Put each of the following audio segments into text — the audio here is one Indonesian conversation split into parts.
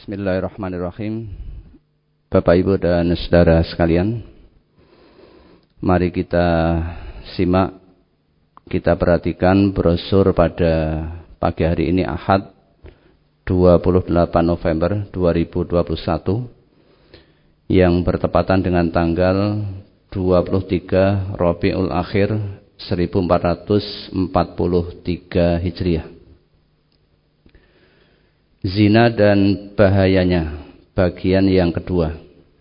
Bismillahirrahmanirrahim. Bapak Ibu dan saudara sekalian, mari kita simak, kita perhatikan brosur pada pagi hari ini Ahad 28 November 2021 yang bertepatan dengan tanggal 23 Rabiul Akhir 1443 Hijriah. Zina dan bahayanya, bagian yang kedua.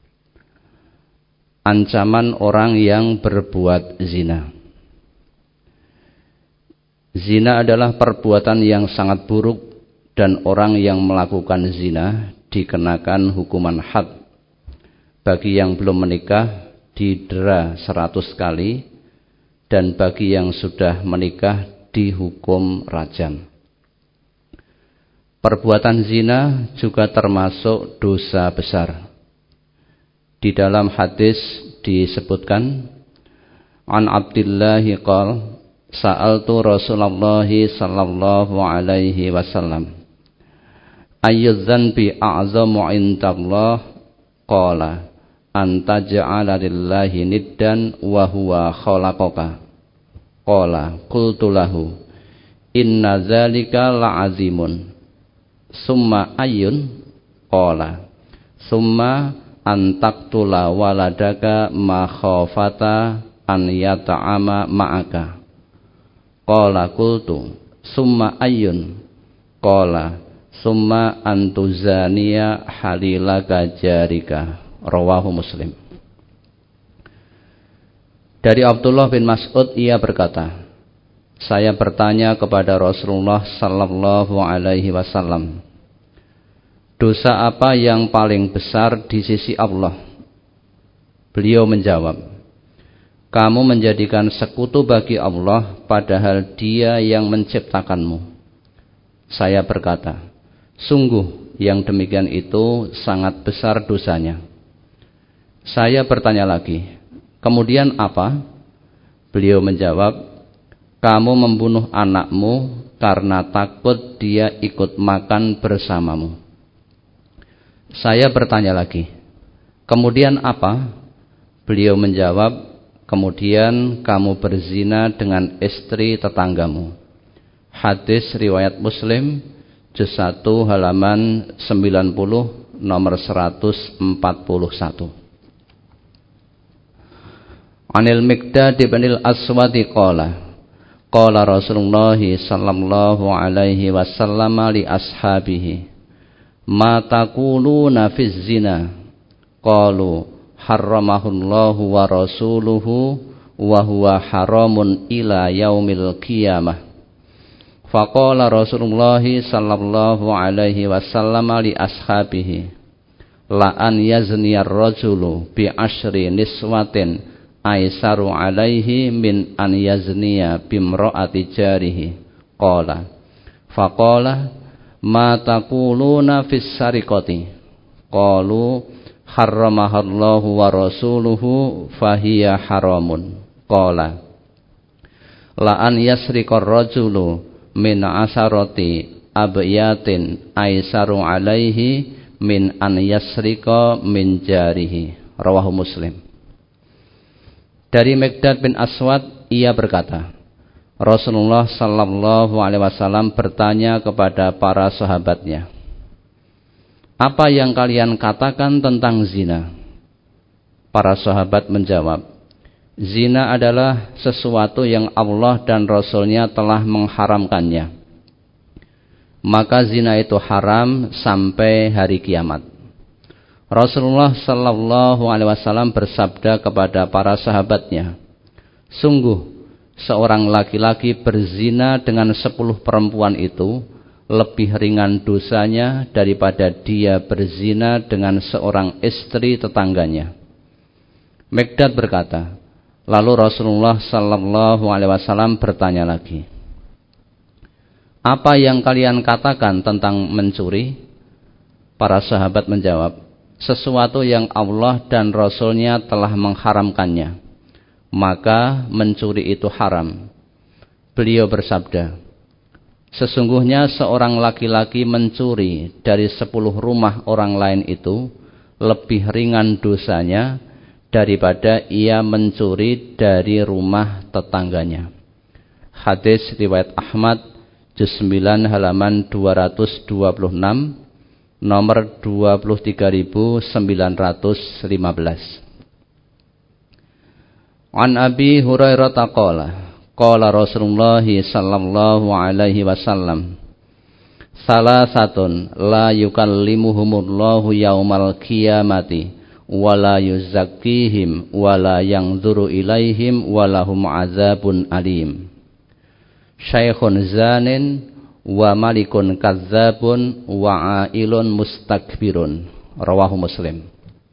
Ancaman orang yang berbuat zina. Zina adalah perbuatan yang sangat buruk dan orang yang melakukan zina dikenakan hukuman had. Bagi yang belum menikah didera 100 kali dan bagi yang sudah menikah dihukum rajam. Perbuatan zina juga termasuk dosa besar. Di dalam hadis disebutkan, An Abdillahi qala sa'altu Rasulullah sallallahu alaihi wasallam ayyudz dzanbi a'zamu indallah qala anta ja'ala lillahi niddan wa huwa khalaqaka qala qultu lahu inna dzalika la'azimun summa ayyun qala summa antaktula waladaka ma khafata an yata'ama ma'aka qala qultu summa ayyun qala summa antuzaniya halilaka jarika. Rawahu Muslim. Dari Abdullah bin Mas'ud ia berkata, saya bertanya kepada Rasulullah sallallahu alaihi wasallam, dosa apa yang paling besar di sisi Allah? Beliau menjawab, kamu menjadikan sekutu bagi Allah padahal Dia yang menciptakanmu. Saya berkata, sungguh yang demikian itu sangat besar dosanya. Saya bertanya lagi, kemudian apa? Beliau menjawab, kamu membunuh anakmu karena takut dia ikut makan bersamamu. Saya bertanya lagi, kemudian apa? Beliau menjawab, kemudian kamu berzina dengan istri tetanggamu. Hadis riwayat Muslim, juz 1 halaman 90 nomor 141. Anil Miqdad bin al-Aswadi qala qala Rasulullah sallallahu alaihi wasallam li ashabihi ma taquluna fiz zina qalu harramahullahu wa rasuluhu wa huwa haramun ila yaumil qiyamah. Faqala Rasulullah sallallahu alaihi wasallam li ashabihi la an yazniyar rajulu bi asyri niswatin aisaru alaihi min an yazniya bimra'ati jarihi. Qala faqala ma taquluna fis sariqati qalu harramahallahu wa rasuluhu fahiya haramun. Qala la an yasriqar rajulu min asarati abyatin aisaru alaihi min an yasriqa min jarihi. Rawahu Muslim. Dari Miqdad bin Aswad ia berkata, Rasulullah sallallahu alaihi wasallam bertanya kepada para sahabatnya, apa yang kalian katakan tentang zina? Para sahabat menjawab, zina adalah sesuatu yang Allah dan Rasulnya telah mengharamkannya. Maka zina itu haram sampai hari kiamat. Rasulullah sallallahu alaihi wasallam bersabda kepada para sahabatnya, sungguh seorang laki-laki berzina dengan 10 perempuan itu lebih ringan dosanya daripada dia berzina dengan seorang istri tetangganya. Miqdad berkata, lalu Rasulullah sallallahu alaihi wasallam bertanya lagi, apa yang kalian katakan tentang mencuri? Para sahabat menjawab, sesuatu yang Allah dan Rasulnya telah mengharamkannya, maka mencuri itu haram. Beliau bersabda, Sesungguhnya seorang laki-laki mencuri dari 10 rumah orang lain itu lebih ringan dosanya daripada ia mencuri dari rumah tetangganya. Hadis riwayat Ahmad, juz 9 halaman 226, nomor 23915. An Abi Hurairah qala qala Rasulullah sallallahu alaihi wasallam, salasatun la yukallimuhumullahu yaumal qiyamati wala yuzakkihim wala yanzuru ilaihim walahum azabun alim. Syaikhun zanin wa malikun kadzabun wa ailun mustakbirun. Rawahu Muslim.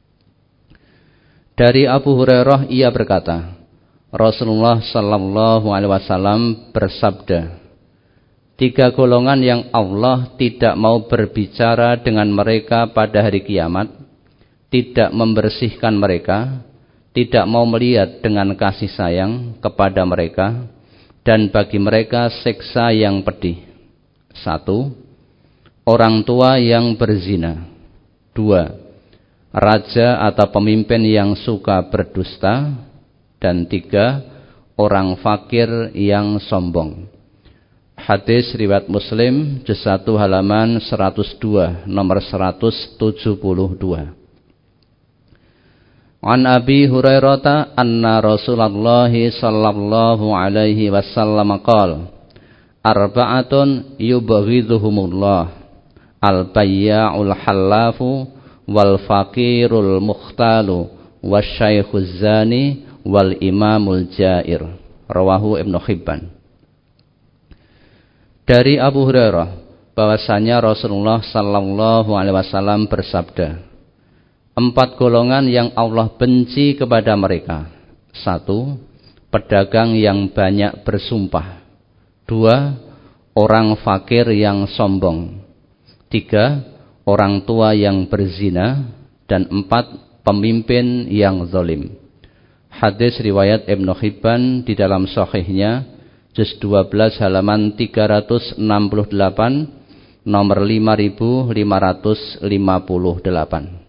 Dari Abu Hurairah ia berkata, Rasulullah sallallahu alaihi wasallam bersabda, 3 golongan yang Allah tidak mau berbicara dengan mereka pada hari kiamat, tidak membersihkan mereka, tidak mau melihat dengan kasih sayang kepada mereka, dan bagi mereka siksa yang pedih. 1. Orang tua yang berzina. 2. Raja atau pemimpin yang suka berdusta. Dan 3. Orang fakir yang sombong. Hadis riwayat Muslim, juz 1 halaman 102, nomor 172. An Abi Hurairah anna Rasulullah sallallahu alaihi wasallam qala, arba'atun yubghidhuhumullah, al-bayya'ul hallafu wal faqirul mukhtalu wasyaikhuz zani wal imamul jair. Rawahu Ibnu Hibban. Dari Abu Hurairah bahwasanya Rasulullah sallallahu alaihi wasallam bersabda, 4 golongan yang Allah benci kepada mereka. 1. Pedagang yang banyak bersumpah. 2. Orang fakir yang sombong. 3. Orang tua yang berzina. Dan 4. Pemimpin yang zalim. Hadis riwayat Ibnu Hibban di dalam sahihnya, juz 12 halaman 368, nomor 5558.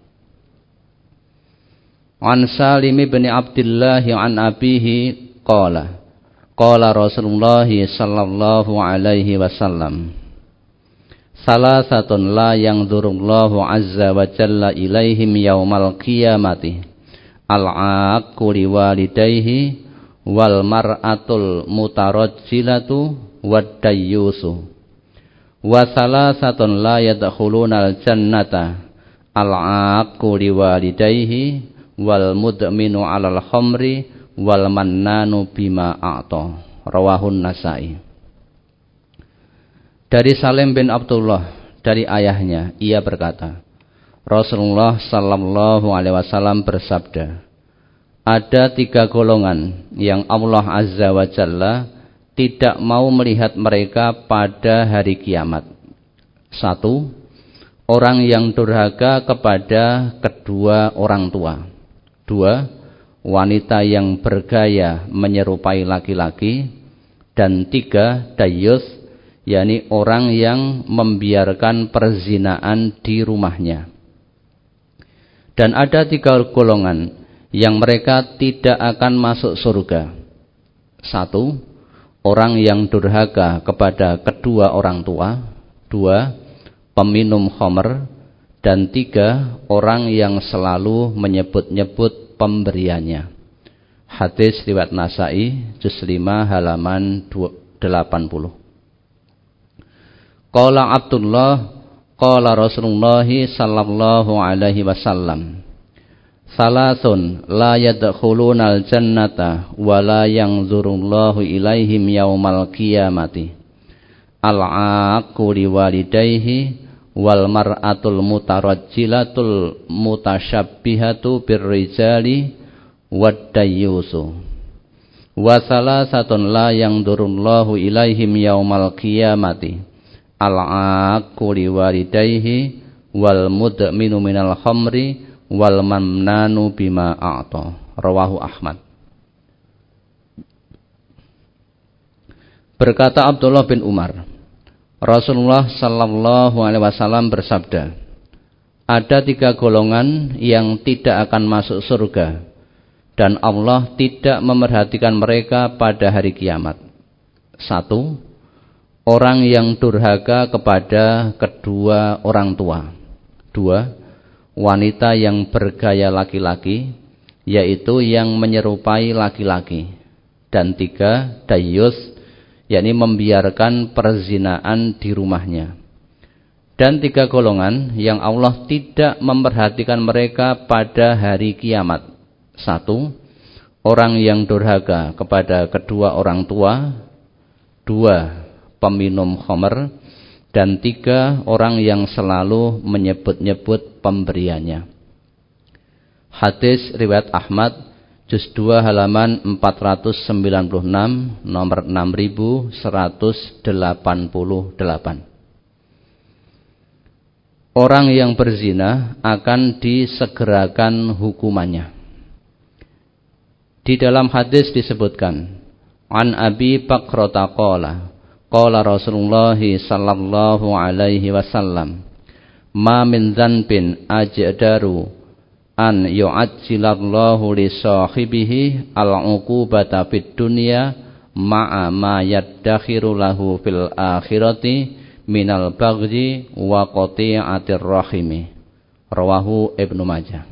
An Salim bin Abdullah an abihi qala qala Rasulullah sallallahu alaihi wasallam, salasatun la yanzurullahu azza wa jalla ilaihim yaumal qiyamati, al-aqu liwalidayhi wal mar'atul mutarajjilatu wad dayyusu. Wa salasatun la yadkhulunal jannata, al-aqu liwalidayhi wal mudminu 'alal khamri wal mannanu bima a'ta. Rawahun Nasa'i. Dari Salim bin Abdullah dari ayahnya, ia berkata, Rasulullah sallallahu alaihi wasallam bersabda, ada 3 golongan yang Allah azza wa jalla tidak mau melihat mereka pada hari kiamat. 1. Orang yang durhaka kepada kedua orang tua. 2. Wanita yang bergaya menyerupai laki-laki. Dan 3. Dayyus, yakni orang yang membiarkan perzinaan di rumahnya. Dan ada 3 golongan yang mereka tidak akan masuk surga. 1. Orang yang durhaka kepada kedua orang tua. 2. Peminum khamr. Dan 3. Orang yang selalu menyebut-nyebut pemberiannya. Hadis riwayat Nasa'i, juz 5 halaman 80. Qala Abdullah qala Rasulullah sallallahu alaihi wasallam, salasun la yadkhulunal jannata wa la yanzurullahu ilaihim yaumal qiyamati, al-aqu liwalidayhi wal mar'atul mutarajjilatul mutasyabbihatu birrijali wad dayyusu. Wa salasatun la yanzurullahu ilaihim yaumal qiyamati, al-aqu liwalidayhi wal mudminu minal khamri wal mamnanu bima a'ta. Rawahu Ahmad. Berkata Abdullah bin Umar, Rasulullah sallallahu alaihi wasallam bersabda, ada 3 golongan yang tidak akan masuk surga dan Allah tidak memerhatikan mereka pada hari kiamat. 1. Orang yang durhaka kepada kedua orang tua. 2. Wanita yang bergaya laki-laki, yaitu yang menyerupai laki-laki. Dan 3. Dayyus, yakni membiarkan perzinaan di rumahnya. Dan 3 golongan yang Allah tidak memperhatikan mereka pada hari kiamat. 1. Orang yang durhaka kepada kedua orang tua. 2. Peminum khamr. Dan 3. Orang yang selalu menyebut-nyebut pemberiannya. Hadis riwayat Ahmad, juz 2 halaman 496, nomor 6188. Orang yang berzina akan disegerakan hukumannya. Di dalam hadis disebutkan, an Abi Bakrata qala, qala Rasulullah sallallahu alaihi wasallam, ma min dzanbin ajdaru an yu'ajjilallahu li sahibihi al-uqubata fid dunya ma'a ma yaddakhiru lahu fil akhirati minal baghi wa qati'atir rahimi. Rawahu Ibnu Majah.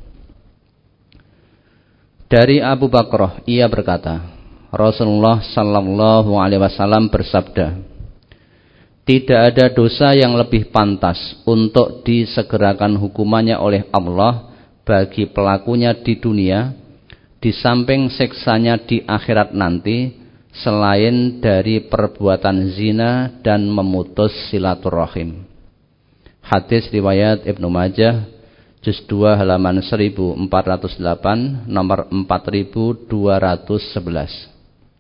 Dari Abu Bakrah, ia berkata, Rasulullah sallallahu alaihi wasallam bersabda, tidak ada dosa yang lebih pantas untuk disegerakan hukumannya oleh Allah bagi pelakunya di dunia, di samping siksanya di akhirat nanti, selain dari perbuatan zina dan memutus silaturahim. Hadis riwayat Ibnu Majah, juz 2 halaman 1408, nomor 4211.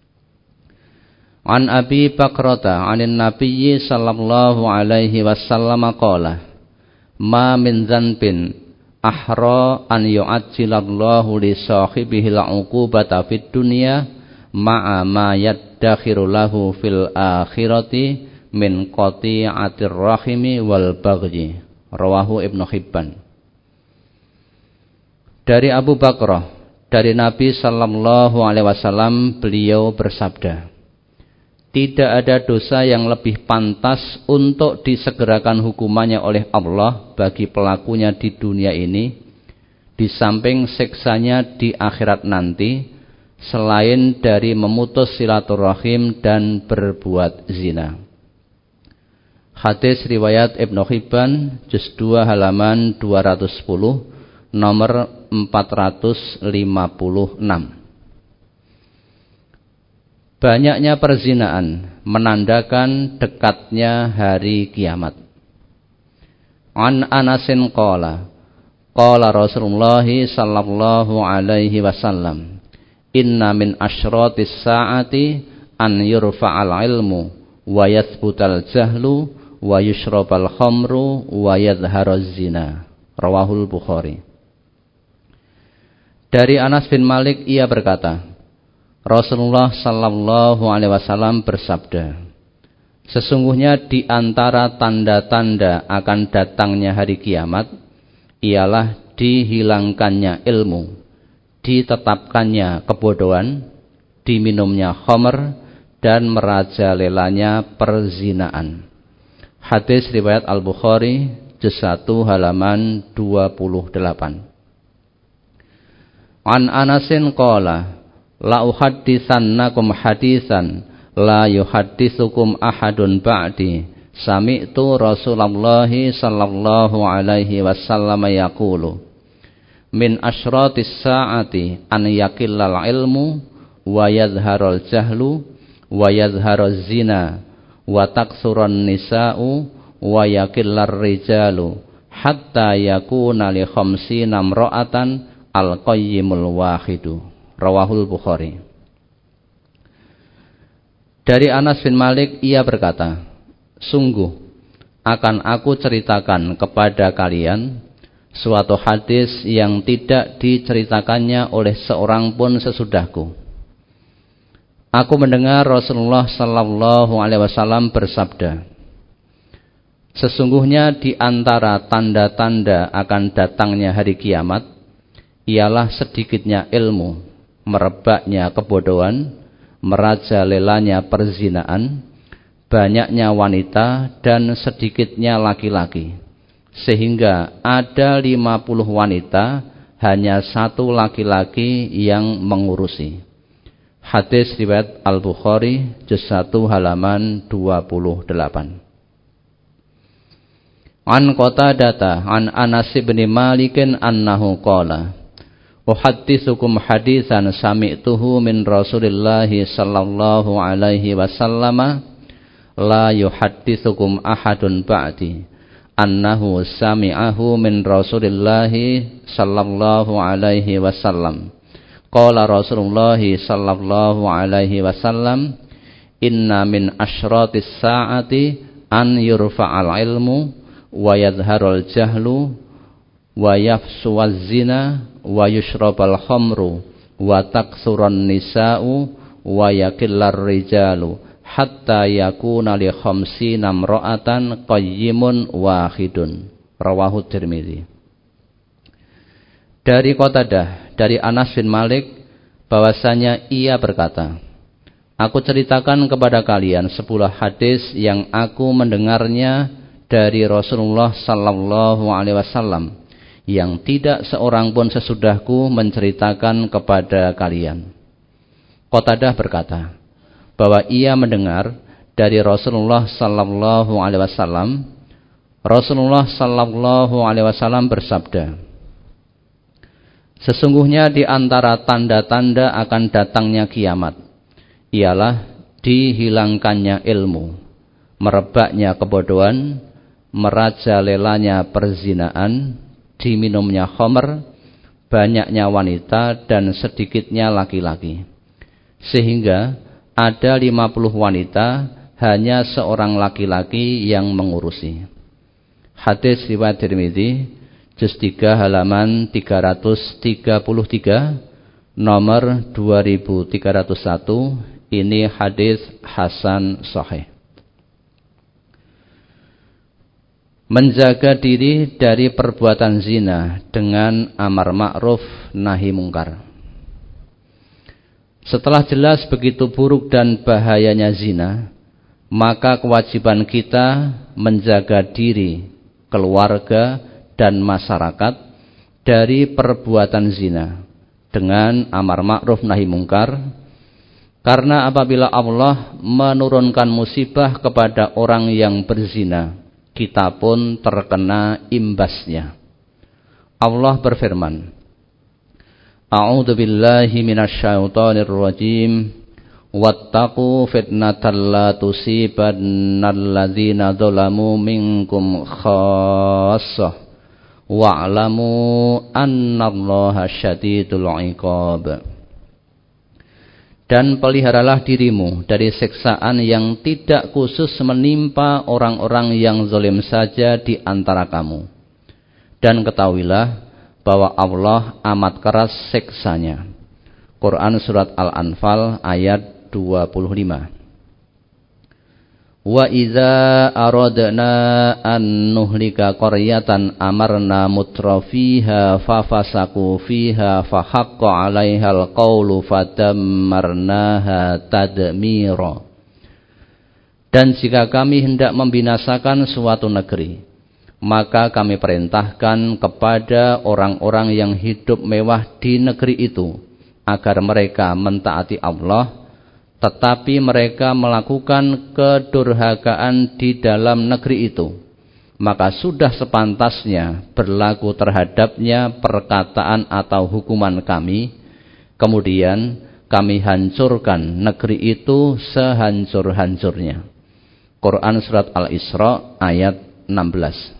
An Abi Bakrata anin Nabiyyi sallallahu alaihi wasallam qala, ma min dzanbin ahra an yu'ajjilallahu li sahibihi al-uqubata fid dunya ma'a ma yaddakhiru lahu fil akhirati min qati'atir rahimi wal baghi. Rawahu Ibnu Hibban. Dari Abu Bakrah, dari Nabi sallallahu alaihi wasallam, beliau bersabda, tidak ada dosa yang lebih pantas untuk disegerakan hukumannya oleh Allah bagi pelakunya di dunia ini, di samping siksanya di akhirat nanti, selain dari memutus silaturahim dan berbuat zina. Hadis riwayat Ibnu Hibban, juz 2 halaman 210, nomor 456. Banyaknya perzinaan menandakan dekatnya hari kiamat. An Anasin qala, qala Rasulullah sallallahu alaihi wasallam, inna min asyratis sa'ati an yurfa'al ilmu wa yathbutal jahlu wa yushrabal khamru wa yadhharuz zina. Rawahul Bukhari. Dari Anas bin Malik, ia berkata, Rasulullah sallallahu alaihi wasallam bersabda, sesungguhnya di antara tanda-tanda akan datangnya hari kiamat ialah dihilangkannya ilmu, ditetapkannya kebodohan, diminumnya khamr, dan merajalelanya perzinaan. Hadis riwayat Al-Bukhari, juz 1 halaman 28. An Anasin qala, la uhadditsannakum hadisan la yuhadditsukum ahadun ba'di, sami'tu Rasulullah sallallahu alaihi wasallam yaqulu, min asyratis sa'ati an yakillal ilmu wa yadhharul jahlu wa yadhharuz zina wa taksuran nisa'u wa yakillar rijalu hatta yakuna li khamsina imra'atan al-qayyimul wahidu. Rawahul Bukhari. Dari Anas bin Malik, ia berkata, sungguh akan aku ceritakan kepada kalian suatu hadis yang tidak diceritakannya oleh seorang pun sesudahku. Aku mendengar Rasulullah sallallahu alaihi wasallam bersabda, Sesungguhnya di antara tanda-tanda akan datangnya hari kiamat ialah sedikitnya ilmu, merebaknya kebodohan, merajalelanya perzinaan, banyaknya wanita dan sedikitnya laki-laki, sehingga ada 50 wanita, hanya 1 laki-laki yang mengurusi. Hadis riwayat Al-Bukhari juz 1 halaman 28. An Qatadah an Anas bin Malik annahu qala uhadditsukum haditsan sami'tuhu min Rasulillah sallallahu alaihi wasallam la yuhadditsukum ahadun ba'di annahu sami'ahu min Rasulillah sallallahu alaihi wasallam. Qala Rasulullah sallallahu alaihi wasallam, inna min asyratis saati an yurfa'al ilmu wa yadhharul jahlu wa yafsuwaz zina wa yushrabal khamru wa taksuran nisa'u wa yakillar rijalu hatta yakuna li khamsina imra'atan qayyimun wahidun. Rawahu Tirmidzi. Dari Qatadah, dari Anas bin Malik, bahwasanya ia berkata, aku ceritakan kepada kalian 10 hadis yang aku mendengarnya dari Rasulullah sallallahu alaihi wasallam, yang tidak seorang pun sesudahku menceritakan kepada kalian. Qatadah berkata bahwa ia mendengar dari Rasulullah sallallahu alaihi wasallam. Rasulullah sallallahu alaihi wasallam bersabda, sesungguhnya di antara tanda-tanda akan datangnya kiamat ialah dihilangkannya ilmu, merebaknya kebodohan, merajalelanya perzinaan, diminumnya khamr, banyaknya wanita dan sedikitnya laki-laki, sehingga ada 50 wanita, hanya seorang laki-laki yang mengurusi. Hadis riwayat Tirmidzi juz 3 halaman 333, nomor 2301. Ini hadis hasan sahih. Menjaga diri dari perbuatan zina dengan amar ma'ruf nahi mungkar. Setelah jelas begitu buruk dan bahayanya zina, maka kewajiban kita menjaga diri, keluarga, dan masyarakat dari perbuatan zina dengan amar ma'ruf nahi mungkar. Karena apabila Allah menurunkan musibah kepada orang yang berzina, kita pun terkena imbasnya. Allah berfirman, A'udzu billahi minasyaitonir rajim. Wattaqu fitnatan la tusibannal ladzina dzalamu minkum khassah wa'lamu annallaha syadidul 'iqab. Dan peliharalah dirimu dari siksaan yang tidak khusus menimpa orang-orang yang zalim saja di antara kamu. Dan ketahuilah bahwa Allah amat keras siksanya. Quran surat Al-Anfal ayat 25. Wa idza aradna an nuhlika qaryatan amarna mutrafiha fafasaku fiha fahaqqa 'alaihal qawlu fadammarnaha tadmira. Dan jika kami hendak membinasakan suatu negeri, maka kami perintahkan kepada orang-orang yang hidup mewah di negeri itu agar mereka mentaati Allah, tetapi mereka melakukan kedurhakaan di dalam negeri itu, maka sudah sepantasnya berlaku terhadapnya perkataan atau hukuman kami. Kemudian kami hancurkan negeri itu sehancur-hancurnya. Quran surat Al-Isra ayat 16.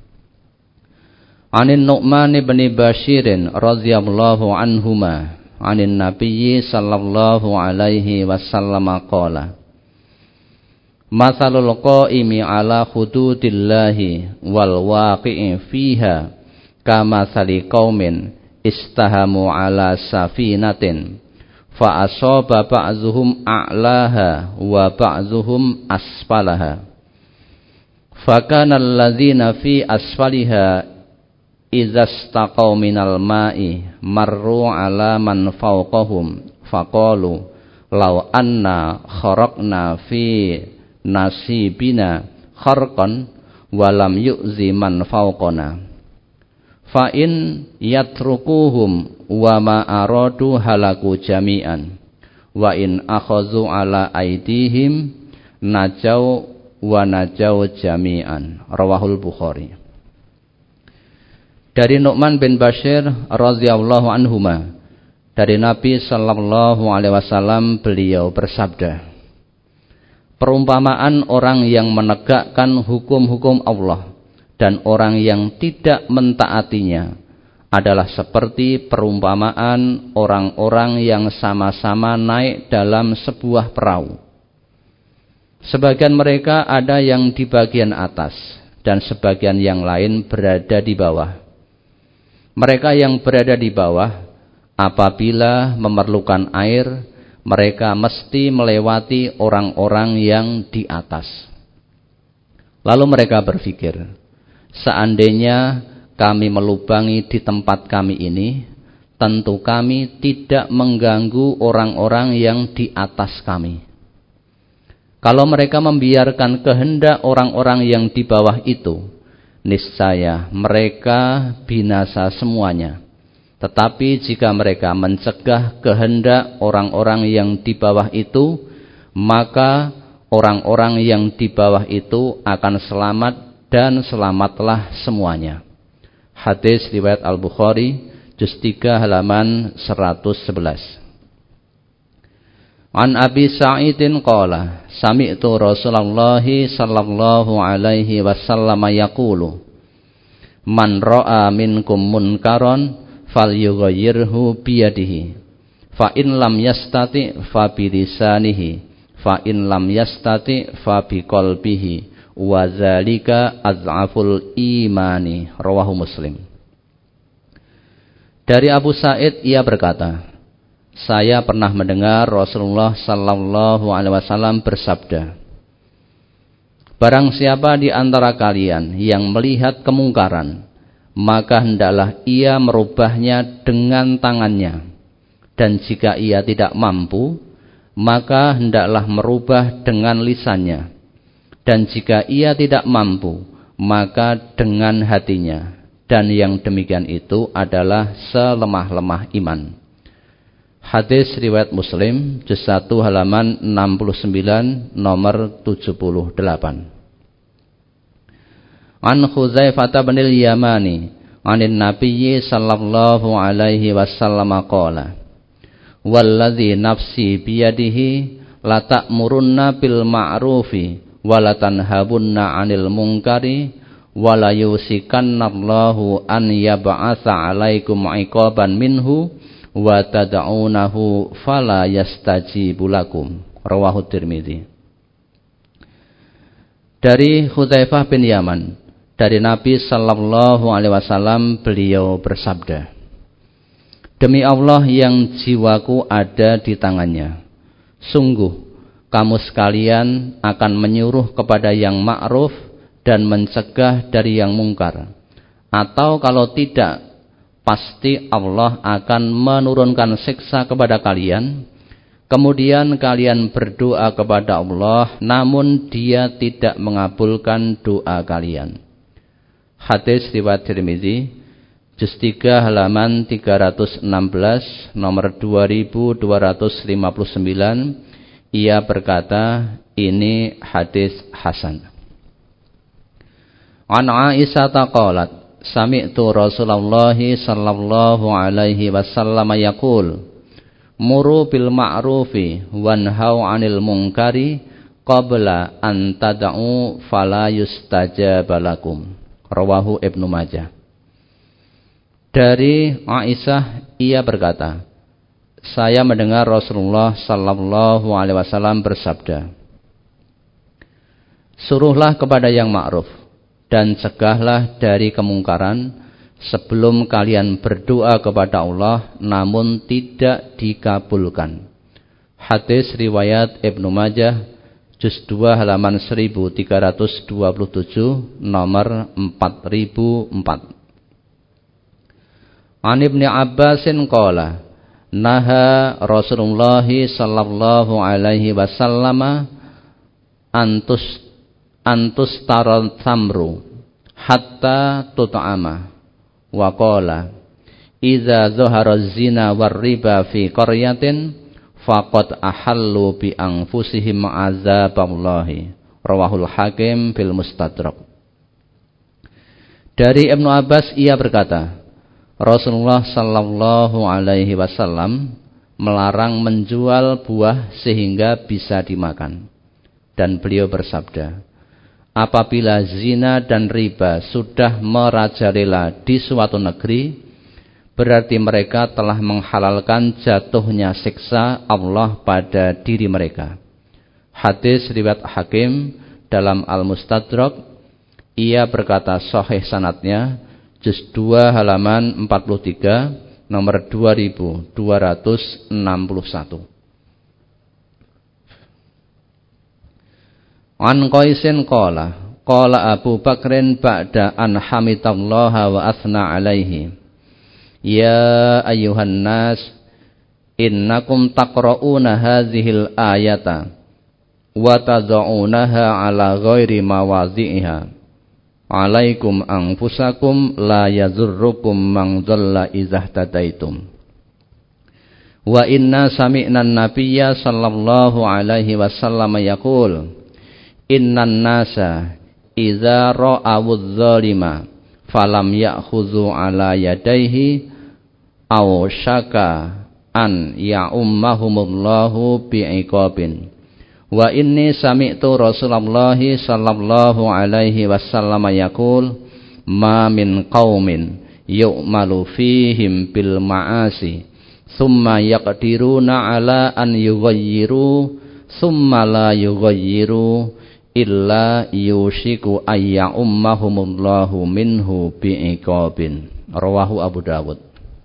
Anin Nu'man ibn Bashirin radhiyallahu anhuma anin Nabiyyi sallallahu alaihi wasallam qala Mathalul qa'imi ala hududillahi wal waqi'i fiha kamathali qaumin istahamu ala safinatin fa asaba ba'dhuhum a'laha wa ba'dhuhum asfalaha Fakana alladzina fi asfaliha idzastaqaw minal ma'i marru ala man fawqahum faqalu law anna kharaqna fi nasibina kharqan walam yu'zi man fawqana fa in yatrukuhum wa ma aradu halaku jami'an wa in akhazu ala aidihim najau wa najau jami'an. Rawahul Bukhari. Dari Nu'man bin Bashir radhiyallahu anhuma, dari Nabi sallallahu alaihi wasallam, beliau bersabda, perumpamaan orang yang menegakkan hukum-hukum Allah dan orang yang tidak mentaatinya adalah seperti perumpamaan orang-orang yang sama-sama naik dalam sebuah perahu. Sebagian mereka ada yang di bagian atas dan sebagian yang lain berada di bawah. Mereka yang berada di bawah apabila memerlukan air, mereka mesti melewati orang-orang yang di atas. Lalu mereka berpikir, seandainya kami melubangi di tempat kami ini, tentu kami tidak mengganggu orang-orang yang di atas kami. Kalau mereka membiarkan kehendak orang-orang yang di bawah itu, niscaya mereka binasa semuanya. Tetapi jika mereka mencegah kehendak orang-orang yang di bawah itu, maka orang-orang yang di bawah itu akan selamat dan selamatlah semuanya. Hadis riwayat Al-Bukhari, juz 3 halaman 111. An Abi Sa'idin qala sami'tu Rasulullah sallallahu alaihi wasallam yaqulu man ra'a minkum munkaran falyughayyirhu biyadihi fa in lam yastati fa bilisanihi fa in lam yastati fa biqalbihi wa dzalika az'aful imani. Rawahu Muslim. Dari Abu Sa'id ia berkata, saya pernah mendengar Rasulullah sallallahu alaihi wasallam bersabda, barang siapa di antara kalian yang melihat kemungkaran, maka hendaklah ia merubahnya dengan tangannya, dan jika ia tidak mampu, maka hendaklah merubah dengan lisannya, dan jika ia tidak mampu, maka dengan hatinya, dan yang demikian itu adalah selemah-lemah iman. Hadis riwayat Muslim, juz 1 halaman 69 nomor 78. An Khuzaifah bin al-Yamani, anin Nabi sallallahu alaihi wasallam qala, walladzi nafsi biyadihi la ta'murunna bil ma'rufi wa la tanhabunna 'anil munkari wa la yusikannallahu an yab'atsa 'alaikum 'iqaban minhu wa tad'unahu fala yastajibu lakum. Rawahu Tirmidzi. Dari Hudzaifah bin Yaman, dari Nabi sallallahu alaihi wasallam, beliau bersabda, demi Allah yang jiwaku ada di tangannya, sungguh kamu sekalian akan menyuruh kepada yang ma'ruf dan mencegah dari yang mungkar, atau kalau tidak, pasti Allah akan menurunkan siksa kepada kalian. Kemudian kalian berdoa kepada Allah, namun Dia tidak mengabulkan doa kalian. Hadis riwayat Tirmidzi, juz 3 halaman 316 nomor 2259. Ia berkata, ini hadis hasan. An Aisyah qalat sami'tu Rasulullah sallallahu alaihi wasallam yaqul muru bil ma'rufi wanhau 'anil munkari qabla an tad'u fala yustajaba lakum. Rawahu Ibnu Majah. Dari Aisyah ia berkata, saya mendengar Rasulullah sallallahu alaihi wasallam bersabda, suruhlah kepada yang ma'ruf dan cegahlah dari kemungkaran sebelum kalian berdoa kepada Allah namun tidak dikabulkan. Hadis riwayat Ibnu Majah, Juz 2 halaman 1327 nomor 4004. An Ibnu Abbasin qala naha Rasulullah sallallahu alaihi wasallam antus taral tamru hatta tut'ama wa qala idza dhahara zina war riba fi qaryatin faqad ahallu bi anfusihim azaballahi rawahul Hakim fil Mustadrak. Dari Ibnu Abbas ia berkata, Rasulullah sallallahu alaihi wasallam melarang menjual buah sehingga bisa dimakan. Dan beliau bersabda, apabila zina dan riba sudah merajalela di suatu negeri, berarti mereka telah menghalalkan jatuhnya siksa Allah pada diri mereka. Hadis riwayat Hakim dalam Al-Mustadrak. Ia berkata sahih sanadnya, Juz 2 halaman 43 nomor 2261. An Qaisin qala Abu Bakrin ba'da an hamidallaha wa asna alaihi, ya ayyuhan nas innakum taqra'una hadhil ayata wa tad'unaha ala ghairi mawadhi'iha. Alaikum anfusakum la yazurrukum man dhalla idza ihtadaitum. Wa inna sami'na an-nabiyya sallallahu alaihi wasallam yaqul, innan nasa idza ra'awu adh-dhalima falam ya'khudhu ala yadayhi aw syaka an ya'ummahumullahu bi'iqabin. Wa inni sami'tu Rasulullah sallallahu alaihi wasallam yaqul, ma min qaumin yu'malu fihim bil ma'asi thumma yaqdiruna ala an yughayyiru thumma la yughayyiru illa yushiku ayya ummahumullahu minhu bi'iqabin. Rawahu Abu Dawud.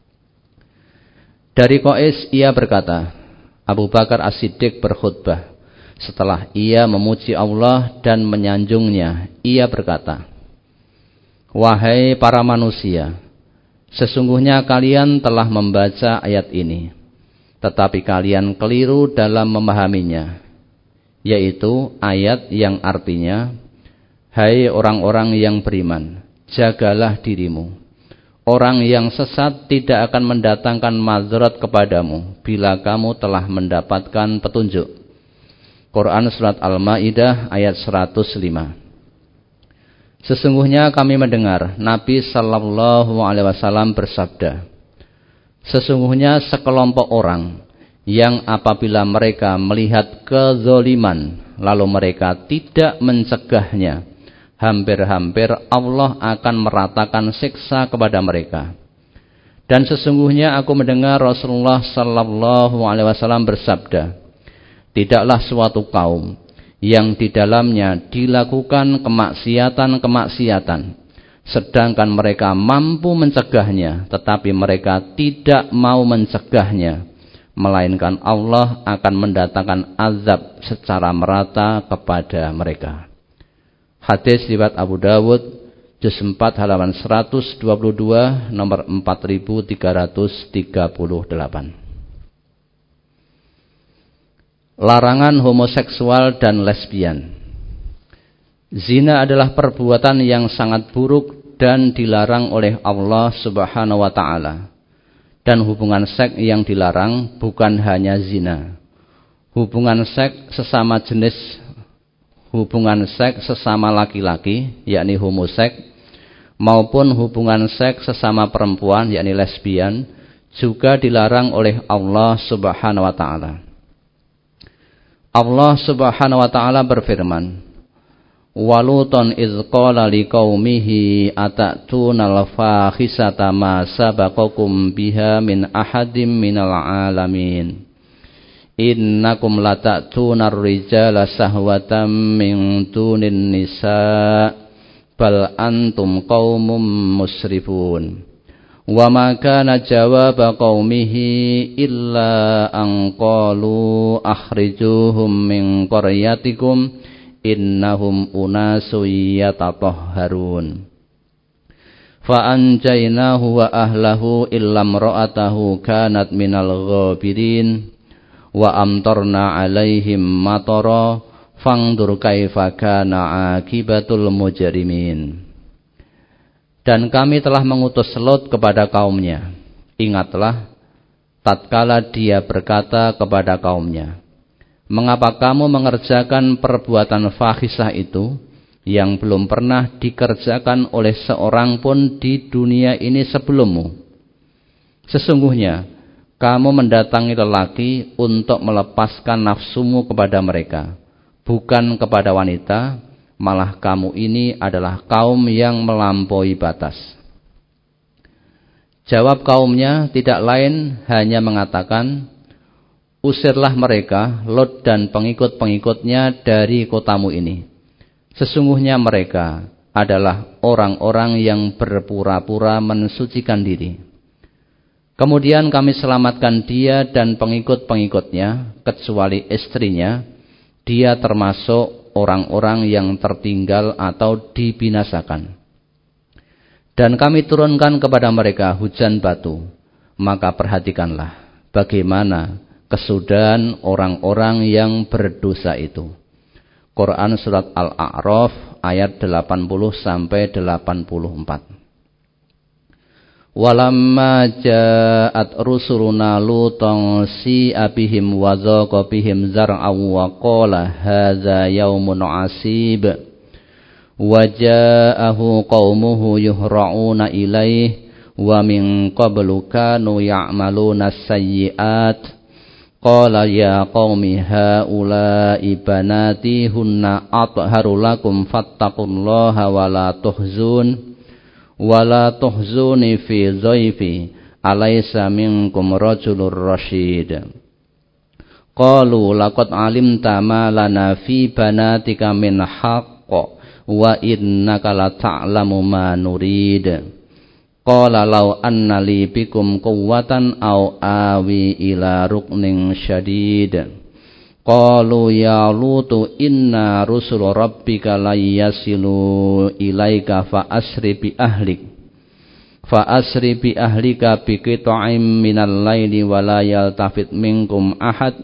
Dari Qais ia berkata, Abu Bakar As-Siddiq berkhutbah. Setelah ia memuji Allah dan menyanjungnya, ia berkata, wahai para manusia, sesungguhnya kalian telah membaca ayat ini, tetapi kalian keliru dalam memahaminya, yaitu ayat yang artinya, hai orang-orang yang beriman, jagalah dirimu. Orang yang sesat tidak akan mendatangkan mazharat kepadamu bila kamu telah mendapatkan petunjuk. Quran Surat Al-Ma'idah ayat 105. Sesungguhnya kami mendengar Nabi sallallahu alaihi wasallam bersabda, sesungguhnya sekelompok orang yang apabila mereka melihat kezaliman lalu mereka tidak mencegahnya, hampir-hampir Allah akan meratakan siksa kepada mereka. Dan sesungguhnya aku mendengar Rasulullah sallallahu alaihi wasallam bersabda, tidaklah suatu kaum yang di dalamnya dilakukan kemaksiatan-kemaksiatan, sedangkan mereka mampu mencegahnya, tetapi mereka tidak mau mencegahnya, melainkan Allah akan mendatangkan azab secara merata kepada mereka. Hadis riwayat Abu Dawud, Juz 4 halaman 122 nomor 4338. Larangan homoseksual dan lesbian. Zina adalah perbuatan yang sangat buruk dan dilarang oleh Allah Subhanahu wa taala. Dan hubungan seks yang dilarang bukan hanya zina. Hubungan seks sesama jenis, hubungan seks sesama laki-laki, yakni homoseks, maupun hubungan seks sesama perempuan, yakni lesbian, juga dilarang oleh Allah Subhanahu wa taala. Allah Subhanahu wa taala berfirman, Waluton idz qala liqaumihi atatuna al-fahisata ma sabaqakum biha min ahadim minal alamin. Innakum latatuna ar-rijala sahwatan min dunin nisa bal antum qaumum musrifun. Wa ma kana jawaba qaumihi illa an qalu akhrijuhum min qaryatikum innahum unasun yatatahharun. Fa anjaynahu wa ahlahu illa imra'atahu kanat minal ghabirin wa amtarna 'alaihim matara fangdur kaifa kana akibatul mujrimin. Dan kami telah mengutus Lot kepada kaumnya. Ingatlah, tatkala dia berkata kepada kaumnya, mengapa kamu mengerjakan perbuatan fahisah itu yang belum pernah dikerjakan oleh seorang pun di dunia ini sebelummu? Sesungguhnya, kamu mendatangi lelaki untuk melepaskan nafsumu kepada mereka, bukan kepada wanita, malah kamu ini adalah kaum yang melampaui batas. Jawab kaumnya tidak lain hanya mengatakan, usirlah mereka, Lot dan pengikut-pengikutnya dari kotamu ini. Sesungguhnya mereka adalah orang-orang yang berpura-pura mensucikan diri. Kemudian kami selamatkan dia dan pengikut-pengikutnya, kecuali istrinya. Dia termasuk orang-orang yang tertinggal atau dibinasakan. Dan kami turunkan kepada mereka hujan batu. Maka perhatikanlah bagaimana kesudahan orang-orang yang berdosa itu. Quran surat Al-A'raf ayat 80-84. Walamma ja'at rusuluna lutan si'a bihim wa zaqa bihim zar'an wa qala hadza yaumun 'asib wa ja'ahu qaumuhu yuhra'una ilaihi wa min qablu kanu ya'maluna as-sayyi'at qala ya qaumi haula'i banati hunna atharu lakum fattaqullaha wa la tuhzun wala tuhzuni fi dhaifi alaysa minkum rajulur rasyid. Qalu laqad alimta ma lana fi banatika min haqq wa innaka la ta'lamu ma nurid. Qala law anna li bikum quwwatan aw awi ila ruknin syadid. Qalu ya Lutu inna rusul rabbika la yasilu ilaika fa asri bi ahlika bi qita'im minal laili wa la yaltafit minkum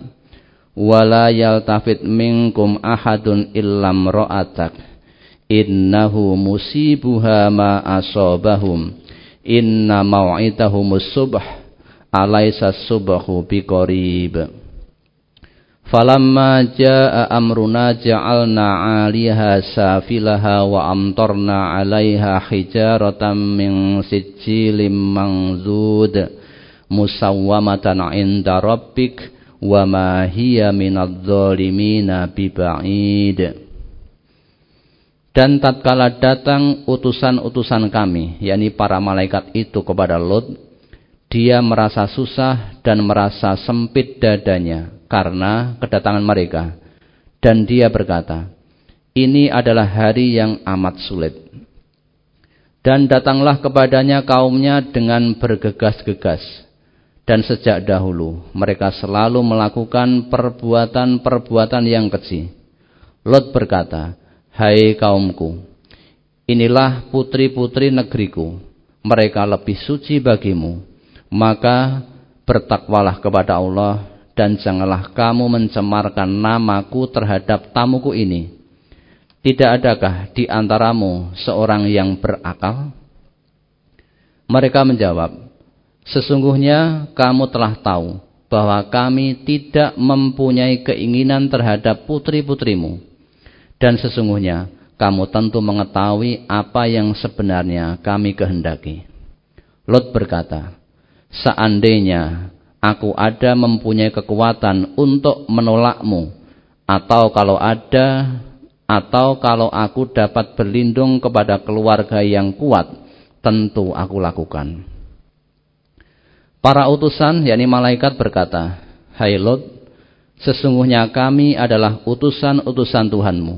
ahadun illa imra'atak innahu musibuha ma asabahum inna maw'idahumus subh alaysa subhu biqarib. Falamma jaa amruna ja'alna 'aliha safilaha wa amtarna 'alaiha hijaratan min sijilin manzud musawwamatan 'inda rabbik wa ma hiya minadh dhalimina biba'id. Dan tatkala datang utusan-utusan kami, yakni para malaikat itu kepada Lot, dia merasa susah dan merasa sempit dadanya karena kedatangan mereka. Dan dia berkata, ini adalah hari yang amat sulit. Dan datanglah kepadanya kaumnya dengan bergegas-gegas. Dan sejak dahulu mereka selalu melakukan perbuatan-perbuatan yang keji. Lot berkata, hai kaumku, inilah putri-putri negeriku. Mereka lebih suci bagimu. Maka bertakwalah kepada Allah dan janganlah kamu mencemarkan namaku terhadap tamuku ini. Tidak adakah di antaramu seorang yang berakal? Mereka menjawab, sesungguhnya kamu telah tahu bahwa kami tidak mempunyai keinginan terhadap putri-putrimu. Dan sesungguhnya kamu tentu mengetahui apa yang sebenarnya kami kehendaki. Lot berkata, seandainya aku ada mempunyai kekuatan untuk menolakmu, atau kalau aku dapat berlindung kepada keluarga yang kuat, tentu aku lakukan. Para utusan, yakni malaikat berkata, hai Lot, sesungguhnya kami adalah utusan-utusan Tuhanmu.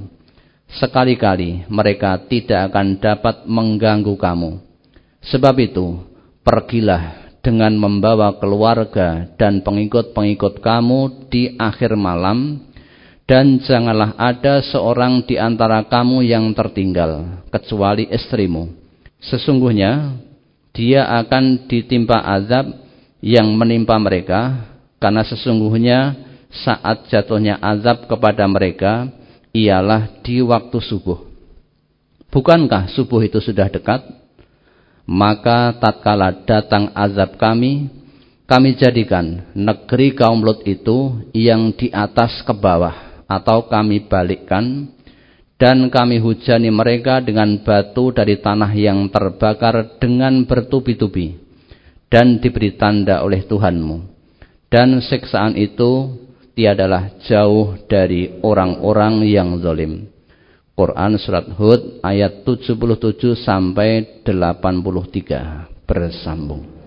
Sekali-kali mereka tidak akan dapat mengganggu kamu. Sebab itu, pergilah dengan membawa keluarga dan pengikut-pengikut kamu di akhir malam, dan janganlah ada seorang di antara kamu yang tertinggal, kecuali istrimu. Sesungguhnya dia akan ditimpa azab yang menimpa mereka, karena sesungguhnya saat jatuhnya azab kepada mereka ialah di waktu subuh. Bukankah subuh itu sudah dekat? Maka tatkala datang azab kami jadikan negeri kaum Lut itu yang di atas ke bawah, atau kami balikkan, dan kami hujani mereka dengan batu dari tanah yang terbakar dengan bertubi-tubi, dan diberi tanda oleh Tuhanmu. Dan siksaan itu tiadalah jauh dari orang-orang yang zalim. Quran Surat Hud ayat 77 sampai 83 bersambung.